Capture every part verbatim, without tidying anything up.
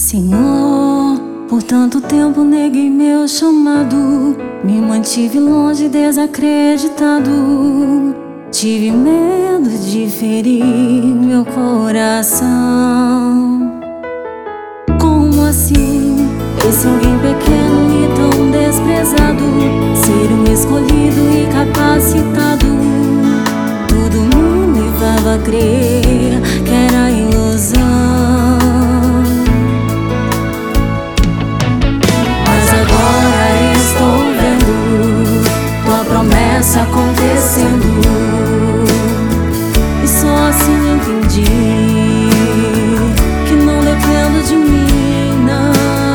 Senhor, por tanto tempo neguei meu chamado, me mantive longe, desacreditado. Tive medo de ferir meu coração. Como assim? Esse alguém pequeno e tão desprezado, ser um escolhido e capacitado. Tudo me levava a crer que era ilusão. Acontecendo, e só assim entendi que não dependo de mim, não.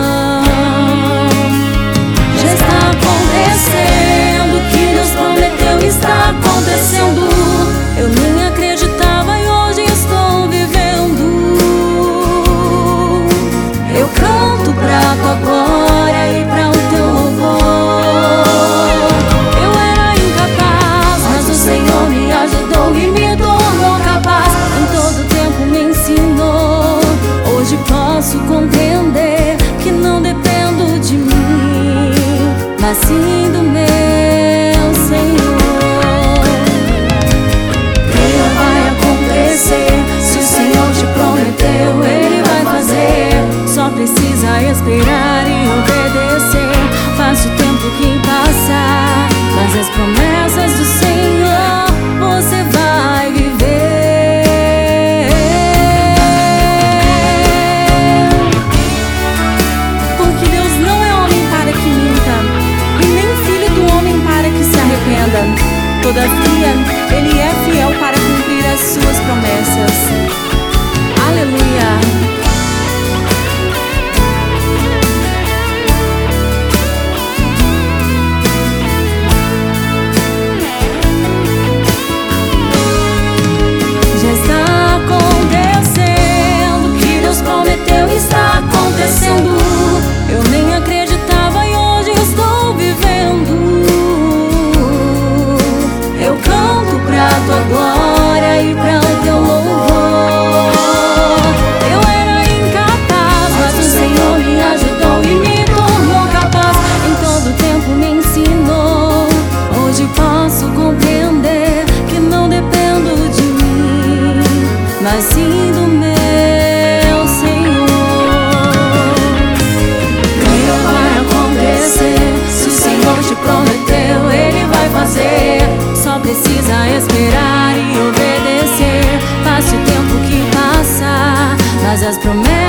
Já está acontecendo o que Deus prometeu, está acontecendo. Eu nem acreditava e hoje estou vivendo. Eu canto pra tua glória e pra o teu louvor. E me tornou capaz, em todo tempo me ensinou. Hoje posso compreender que não dependo de mim, mas sim do meu Senhor. Creia, vai acontecer. Se o Senhor te prometeu, Ele vai fazer. Só precisa esperar e obedecer. Faz o tempo que passar, mas as promessas do Senhor você vai viver. Porque Deus não é homem para que minta, e nem filho do homem para que se arrependa. Todavia, Ele é fiel para cumprir as suas promessas. Aleluia. Está acontecendo. Eu nem acreditava e hoje estou vivendo. Eu canto pra tua glória e pra o teu louvor. Eu era incapaz, mas o Senhor me ajudou e me tornou capaz. Em todo tempo me ensinou. Hoje posso compreender que não dependo de mim, mas sim do meu Senhor. Se o Senhor te prometeu, Ele vai fazer. Só precisa esperar e obedecer. Passe o tempo que passar, mas as promessas